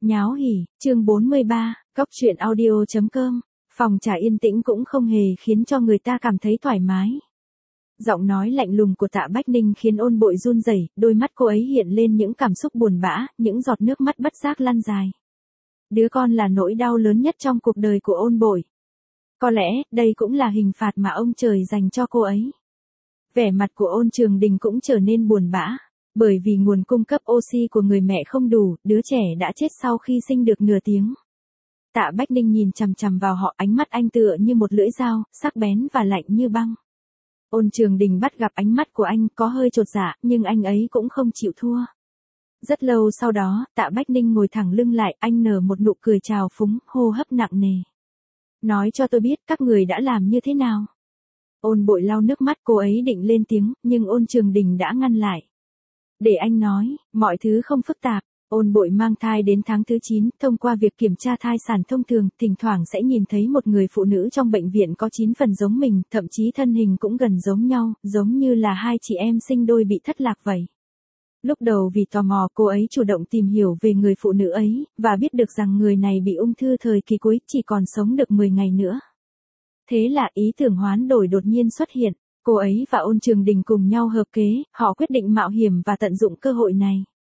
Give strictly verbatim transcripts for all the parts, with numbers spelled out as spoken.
Nháo hỉ, chương bốn mươi ba, cóc truyện audio.com, phòng trà yên tĩnh cũng không hề khiến cho người ta cảm thấy thoải mái. Giọng nói lạnh lùng của Tạ Bách Ninh khiến Ôn Bội run rẩy, đôi mắt cô ấy hiện lên những cảm xúc buồn bã, những giọt nước mắt bất giác lăn dài. Đứa con là nỗi đau lớn nhất trong cuộc đời của Ôn Bội. Có lẽ, đây cũng là hình phạt mà ông trời dành cho cô ấy. Vẻ mặt của Ôn Trường Đình cũng trở nên buồn bã. Bởi vì nguồn cung cấp oxy của người mẹ không đủ, đứa trẻ đã chết sau khi sinh được nửa tiếng. Tạ Bách Ninh nhìn chằm chằm vào họ, ánh mắt anh tựa như một lưỡi dao, sắc bén và lạnh như băng. Ôn Trường Đình bắt gặp ánh mắt của anh, có hơi chột dạ, nhưng anh ấy cũng không chịu thua. Rất lâu sau đó, Tạ Bách Ninh ngồi thẳng lưng lại, anh nở một nụ cười trào phúng, hô hấp nặng nề. Nói cho tôi biết các người đã làm như thế nào. Ôn Bội lau nước mắt, cô ấy định lên tiếng, nhưng Ôn Trường Đình đã ngăn lại. Để anh nói, mọi thứ không phức tạp. Ôn Bội mang thai đến tháng thứ chín, thông qua việc kiểm tra thai sản thông thường, thỉnh thoảng sẽ nhìn thấy một người phụ nữ trong bệnh viện có chín phần giống mình, thậm chí thân hình cũng gần giống nhau, giống như là hai chị em sinh đôi bị thất lạc vậy. Lúc đầu vì tò mò, cô ấy chủ động tìm hiểu về người phụ nữ ấy, và biết được rằng người này bị ung thư thời kỳ cuối, chỉ còn sống được mười ngày nữa. Thế là ý tưởng hoán đổi đột nhiên xuất hiện. Cô ấy và Ôn Trường Đình cùng nhau hợp kế, họ quyết định mạo hiểm và tận dụng cơ hội này.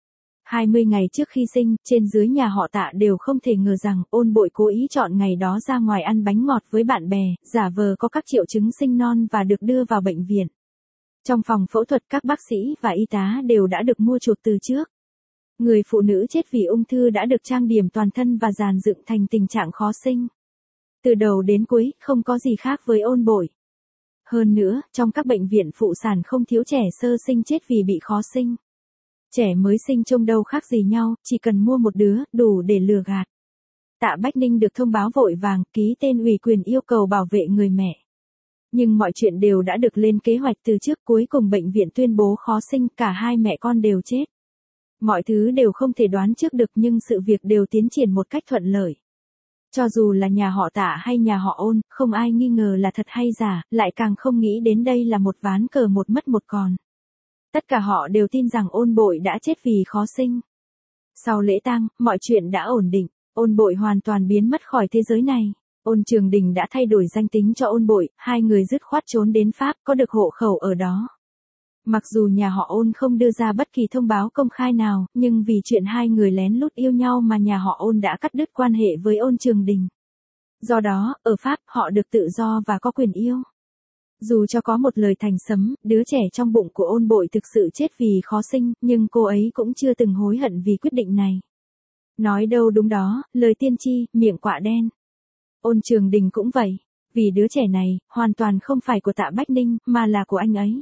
hai mươi ngày trước khi sinh, trên dưới nhà họ Tạ đều không thể ngờ rằng Ôn Bội cố ý chọn ngày đó ra ngoài ăn bánh ngọt với bạn bè, giả vờ có các triệu chứng sinh non và được đưa vào bệnh viện. Trong phòng phẫu thuật, các bác sĩ và y tá đều đã được mua chuộc từ trước. Người phụ nữ chết vì ung thư đã được trang điểm toàn thân và dàn dựng thành tình trạng khó sinh. Từ đầu đến cuối, không có gì khác với Ôn Bội. Hơn nữa, trong các bệnh viện phụ sản không thiếu trẻ sơ sinh chết vì bị khó sinh. Trẻ mới sinh trông đâu khác gì nhau, chỉ cần mua một đứa, đủ để lừa gạt. Tạ Bách Ninh được thông báo vội vàng, ký tên ủy quyền yêu cầu bảo vệ người mẹ. Nhưng mọi chuyện đều đã được lên kế hoạch từ trước, cuối cùng bệnh viện tuyên bố khó sinh, cả hai mẹ con đều chết. Mọi thứ đều không thể đoán trước được, nhưng sự việc đều tiến triển một cách thuận lợi. Cho dù là nhà họ Tạ hay nhà họ Ôn, không ai nghi ngờ là thật hay giả, lại càng không nghĩ đến đây là một ván cờ một mất một còn. Tất cả họ đều tin rằng Ôn Bội đã chết vì khó sinh. Sau lễ tang, mọi chuyện đã ổn định, Ôn Bội hoàn toàn biến mất khỏi thế giới này. Ôn Trường Đình đã thay đổi danh tính cho Ôn Bội, hai người dứt khoát trốn đến Pháp, có được hộ khẩu ở đó. Mặc dù nhà họ Ôn không đưa ra bất kỳ thông báo công khai nào, nhưng vì chuyện hai người lén lút yêu nhau mà nhà họ Ôn đã cắt đứt quan hệ với Ôn Trường Đình. Do đó, ở Pháp, họ được tự do và có quyền yêu. Dù cho có một lời thành sấm, đứa trẻ trong bụng của Ôn Bội thực sự chết vì khó sinh, nhưng cô ấy cũng chưa từng hối hận vì quyết định này. Nói đâu đúng đó, lời tiên tri, miệng quạ đen. Ôn Trường Đình cũng vậy, vì đứa trẻ này, hoàn toàn không phải của Tạ Bách Ninh, mà là của anh ấy.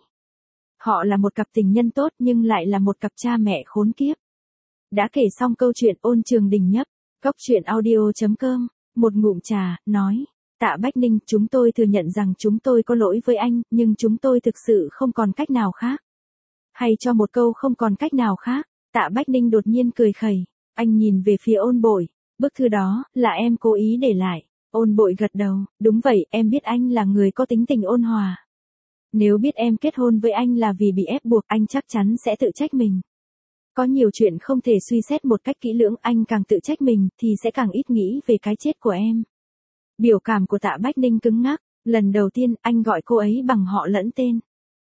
Họ là một cặp tình nhân tốt nhưng lại là một cặp cha mẹ khốn kiếp. Đã kể xong câu chuyện, Ôn Trường Đình nhấp cốc truyện audio.com, một ngụm trà, nói. Tạ Bách Ninh, chúng tôi thừa nhận rằng chúng tôi có lỗi với anh, nhưng chúng tôi thực sự không còn cách nào khác. Hay cho một câu không còn cách nào khác, Tạ Bách Ninh đột nhiên cười khẩy. Anh nhìn về phía Ôn Bội. Bức thư đó, là em cố ý để lại. Ôn Bội gật đầu, đúng vậy, em biết anh là người có tính tình ôn hòa. Nếu biết em kết hôn với anh là vì bị ép buộc, anh chắc chắn sẽ tự trách mình. Có nhiều chuyện không thể suy xét một cách kỹ lưỡng, anh càng tự trách mình, thì sẽ càng ít nghĩ về cái chết của em. Biểu cảm của Tạ Bách Ninh cứng ngắc, lần đầu tiên, anh gọi cô ấy bằng họ lẫn tên.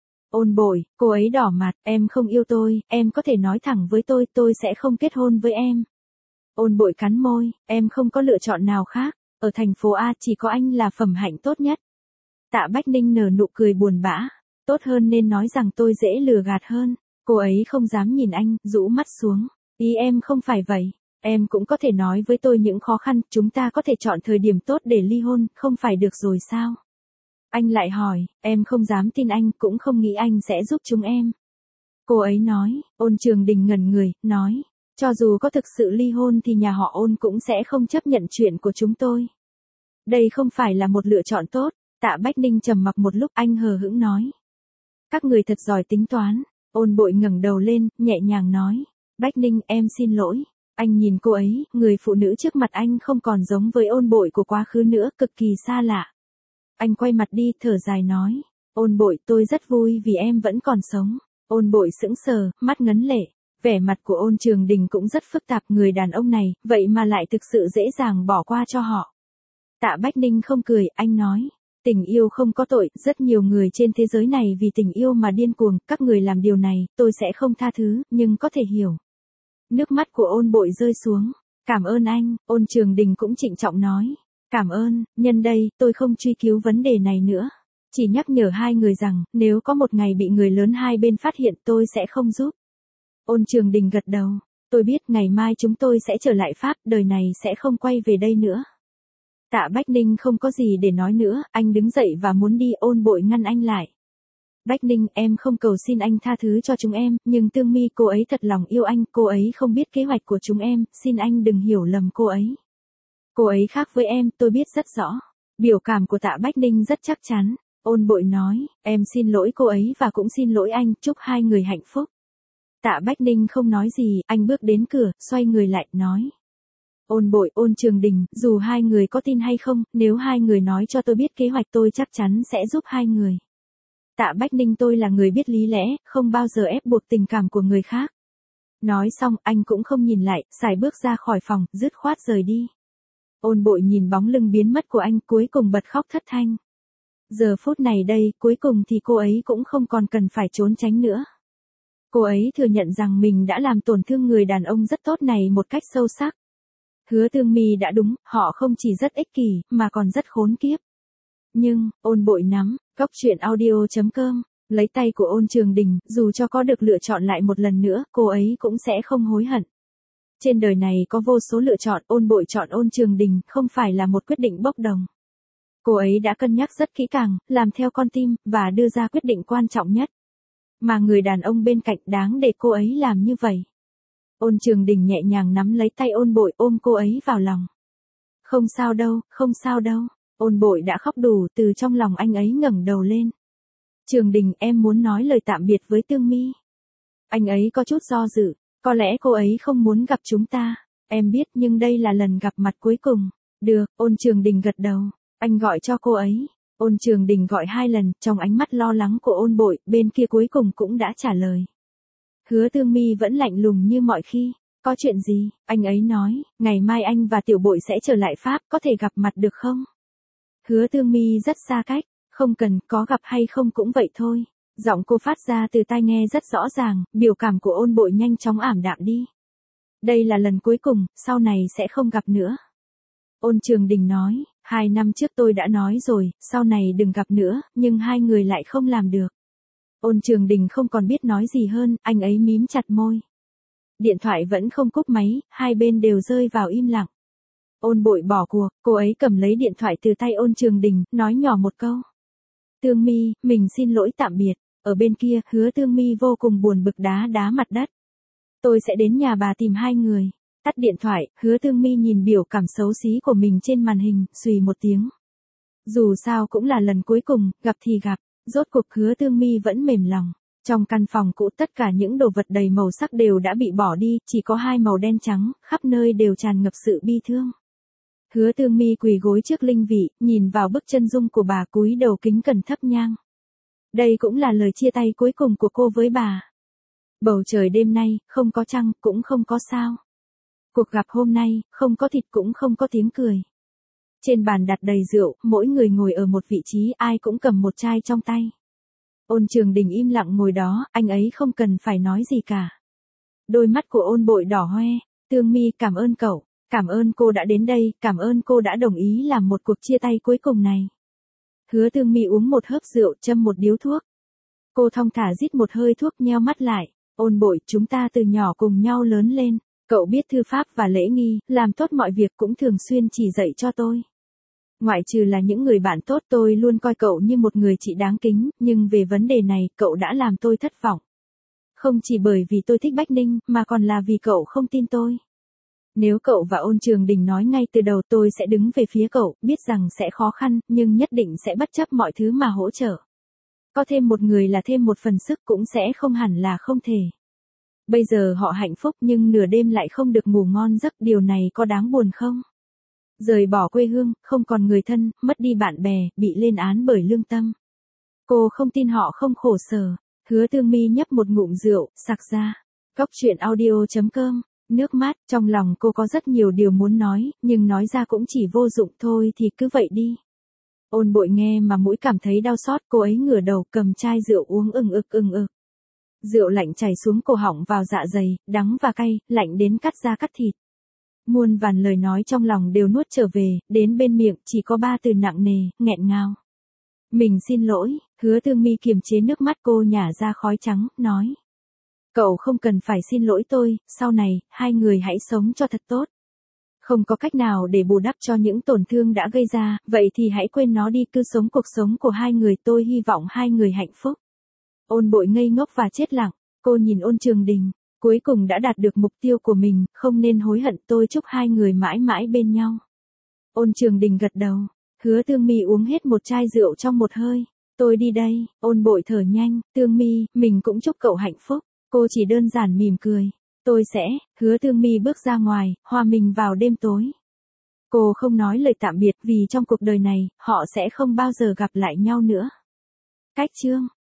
Ôn Bội, cô ấy đỏ mặt, em không yêu tôi, em có thể nói thẳng với tôi, tôi sẽ không kết hôn với em. Ôn Bội cắn môi, em không có lựa chọn nào khác, ở thành phố A chỉ có anh là phẩm hạnh tốt nhất. Tạ Bách Ninh nở nụ cười buồn bã, tốt hơn nên nói rằng tôi dễ lừa gạt hơn. Cô ấy không dám nhìn anh, rũ mắt xuống, ý em không phải vậy. Em cũng có thể nói với tôi những khó khăn, chúng ta có thể chọn thời điểm tốt để ly hôn, không phải được rồi sao? Anh lại hỏi, em không dám tin anh, cũng không nghĩ anh sẽ giúp chúng em. Cô ấy nói, Ôn Trường Đình ngẩn người, nói, cho dù có thực sự ly hôn thì nhà họ Ôn cũng sẽ không chấp nhận chuyện của chúng tôi. Đây không phải là một lựa chọn tốt. Tạ Bách Ninh trầm mặc một lúc, anh hờ hững nói. Các người thật giỏi tính toán. Ôn Bội ngẩng đầu lên, nhẹ nhàng nói. Bách Ninh, em xin lỗi. Anh nhìn cô ấy, người phụ nữ trước mặt anh không còn giống với Ôn Bội của quá khứ nữa, cực kỳ xa lạ. Anh quay mặt đi, thở dài nói. Ôn Bội, tôi rất vui vì em vẫn còn sống. Ôn Bội sững sờ, mắt ngấn lệ. Vẻ mặt của Ôn Trường Đình cũng rất phức tạp, người đàn ông này, vậy mà lại thực sự dễ dàng bỏ qua cho họ. Tạ Bách Ninh không cười, anh nói. Tình yêu không có tội, rất nhiều người trên thế giới này vì tình yêu mà điên cuồng, các người làm điều này, tôi sẽ không tha thứ, nhưng có thể hiểu. Nước mắt của Ôn Bội rơi xuống. Cảm ơn anh, Ôn Trường Đình cũng trịnh trọng nói. Cảm ơn, nhân đây, tôi không truy cứu vấn đề này nữa. Chỉ nhắc nhở hai người rằng, nếu có một ngày bị người lớn hai bên phát hiện tôi sẽ không giúp. Ôn Trường Đình gật đầu. Tôi biết ngày mai chúng tôi sẽ trở lại Pháp, đời này sẽ không quay về đây nữa. Tạ Bách Ninh không có gì để nói nữa, anh đứng dậy và muốn đi. Ôn Bội ngăn anh lại. Bách Ninh, em không cầu xin anh tha thứ cho chúng em, nhưng Tương Mi cô ấy thật lòng yêu anh, cô ấy không biết kế hoạch của chúng em, xin anh đừng hiểu lầm cô ấy. Cô ấy khác với em, tôi biết rất rõ. Biểu cảm của Tạ Bách Ninh rất chắc chắn. Ôn Bội nói, em xin lỗi cô ấy và cũng xin lỗi anh, chúc hai người hạnh phúc. Tạ Bách Ninh không nói gì, anh bước đến cửa, xoay người lại, nói. Ôn Bội, Ôn Trường Đình, dù hai người có tin hay không, nếu hai người nói cho tôi biết kế hoạch tôi chắc chắn sẽ giúp hai người. Tạ Bách Ninh, tôi là người biết lý lẽ, không bao giờ ép buộc tình cảm của người khác. Nói xong, anh cũng không nhìn lại, sải bước ra khỏi phòng, dứt khoát rời đi. Ôn Bội nhìn bóng lưng biến mất của anh, cuối cùng bật khóc thất thanh. Giờ phút này đây, cuối cùng thì cô ấy cũng không còn cần phải trốn tránh nữa. Cô ấy thừa nhận rằng mình đã làm tổn thương người đàn ông rất tốt này một cách sâu sắc. Hứa Tương Mi đã đúng, họ không chỉ rất ích kỷ, mà còn rất khốn kiếp. Nhưng, Ôn Bội nắm, Cóc Truyện Audio chấm com, lấy tay của Ôn Trường Đình, dù cho có được lựa chọn lại một lần nữa, cô ấy cũng sẽ không hối hận. Trên đời này có vô số lựa chọn, Ôn Bội chọn Ôn Trường Đình, không phải là một quyết định bốc đồng. Cô ấy đã cân nhắc rất kỹ càng, làm theo con tim, và đưa ra quyết định quan trọng nhất. Mà người đàn ông bên cạnh đáng để cô ấy làm như vậy. Ôn Trường Đình nhẹ nhàng nắm lấy tay Ôn Bội, ôm cô ấy vào lòng. Không sao đâu, không sao đâu. Ôn Bội đã khóc đủ, từ trong lòng anh ấy ngẩng đầu lên. Trường Đình, em muốn nói lời tạm biệt với Tương Mi. Anh ấy có chút do dự, có lẽ cô ấy không muốn gặp chúng ta. Em biết, nhưng đây là lần gặp mặt cuối cùng. Được, Ôn Trường Đình gật đầu. Anh gọi cho cô ấy. Ôn Trường Đình gọi hai lần, trong ánh mắt lo lắng của Ôn Bội, bên kia cuối cùng cũng đã trả lời. Hứa Tương Mi vẫn lạnh lùng như mọi khi. Có chuyện gì? Anh ấy nói, ngày mai anh và Tiểu Bội sẽ trở lại Pháp, có thể gặp mặt được không? Hứa Tương Mi rất xa cách, không cần, có gặp hay không cũng vậy thôi. Giọng cô phát ra từ tai nghe rất rõ ràng, biểu cảm của Ôn Bội nhanh chóng ảm đạm đi. Đây là lần cuối cùng, sau này sẽ không gặp nữa. Ôn Trường Đình nói, hai năm trước tôi đã nói rồi, sau này đừng gặp nữa, nhưng hai người lại không làm được. Ôn Trường Đình không còn biết nói gì hơn, anh ấy mím chặt môi. Điện thoại vẫn không cúp máy, hai bên đều rơi vào im lặng. Ôn Bội bỏ cuộc, cô ấy cầm lấy điện thoại từ tay Ôn Trường Đình, nói nhỏ một câu. Tương Mi, mình xin lỗi tạm biệt. Ở bên kia, Hứa Tương Mi vô cùng buồn bực đá đá mặt đất. Tôi sẽ đến nhà bà tìm hai người. Tắt điện thoại, Hứa Tương Mi nhìn biểu cảm xấu xí của mình trên màn hình, xùy một tiếng. Dù sao cũng là lần cuối cùng, gặp thì gặp. Rốt cuộc Hứa Tương Mi vẫn mềm lòng. Trong căn phòng cũ tất cả những đồ vật đầy màu sắc đều đã bị bỏ đi, chỉ có hai màu đen trắng, khắp nơi đều tràn ngập sự bi thương. Hứa Tương Mi quỳ gối trước linh vị, nhìn vào bức chân dung của bà, cúi đầu kính cẩn thắp nhang. Đây cũng là lời chia tay cuối cùng của cô với bà. Bầu trời đêm nay, không có trăng, cũng không có sao. Cuộc gặp hôm nay, không có thịt cũng không có tiếng cười. Trên bàn đặt đầy rượu, mỗi người ngồi ở một vị trí, ai cũng cầm một chai trong tay. Ôn Trường Đình im lặng ngồi đó, anh ấy không cần phải nói gì cả. Đôi mắt của Ôn Bội đỏ hoe. Tương Mi, cảm ơn cậu. Cảm ơn cô đã đến đây, cảm ơn cô đã đồng ý làm một cuộc chia tay cuối cùng này. Hứa Tương Mi uống một hớp rượu, châm một điếu thuốc. Cô thong thả rít một hơi thuốc, nheo mắt lại. Ôn Bội, chúng ta từ nhỏ cùng nhau lớn lên. Cậu biết thư pháp và lễ nghi, làm tốt mọi việc cũng thường xuyên chỉ dạy cho tôi. Ngoại trừ là những người bạn tốt, tôi luôn coi cậu như một người chị đáng kính, nhưng về vấn đề này, cậu đã làm tôi thất vọng. Không chỉ bởi vì tôi thích Bách Ninh, mà còn là vì cậu không tin tôi. Nếu cậu và Ôn Trường Đình nói ngay từ đầu, tôi sẽ đứng về phía cậu, biết rằng sẽ khó khăn, nhưng nhất định sẽ bất chấp mọi thứ mà hỗ trợ. Có thêm một người là thêm một phần sức, cũng sẽ không hẳn là không thể. Bây giờ họ hạnh phúc nhưng nửa đêm lại không được ngủ ngon giấc, điều này có đáng buồn không? Rời bỏ quê hương, không còn người thân, mất đi bạn bè, bị lên án bởi lương tâm. Cô không tin họ không khổ sở. Hứa Tương Mi nhấp một ngụm rượu, sặc ra. Cốc truyện audio chấm com. Nước mắt, trong lòng cô có rất nhiều điều muốn nói, nhưng nói ra cũng chỉ vô dụng thôi thì cứ vậy đi. Ôn Bội nghe mà mũi cảm thấy đau xót, cô ấy ngửa đầu cầm chai rượu uống ừng ực ừng ực. Rượu lạnh chảy xuống cổ họng vào dạ dày, đắng và cay, lạnh đến cắt da cắt thịt. Muôn vàn lời nói trong lòng đều nuốt trở về, đến bên miệng chỉ có ba từ nặng nề, nghẹn ngào. Mình xin lỗi. Hứa Tương Mi kiềm chế nước mắt cô nhả ra khói trắng, nói. Cậu không cần phải xin lỗi tôi, sau này, hai người hãy sống cho thật tốt. Không có cách nào để bù đắp cho những tổn thương đã gây ra, vậy thì hãy quên nó đi, cứ sống cuộc sống của hai người, tôi hy vọng hai người hạnh phúc. Ôn Bội ngây ngốc và chết lặng, cô nhìn Ôn Trường Đình, cuối cùng đã đạt được mục tiêu của mình, không nên hối hận, tôi chúc hai người mãi mãi bên nhau. Ôn Trường Đình gật đầu, Hứa Tương Mi uống hết một chai rượu trong một hơi, tôi đi đây. Ôn Bội thở nhanh, Tương Mi, mình cũng chúc cậu hạnh phúc, cô chỉ đơn giản mỉm cười. Tôi sẽ. Hứa Tương Mi bước ra ngoài, hòa mình vào đêm tối. Cô không nói lời tạm biệt vì trong cuộc đời này, họ sẽ không bao giờ gặp lại nhau nữa. Cách chương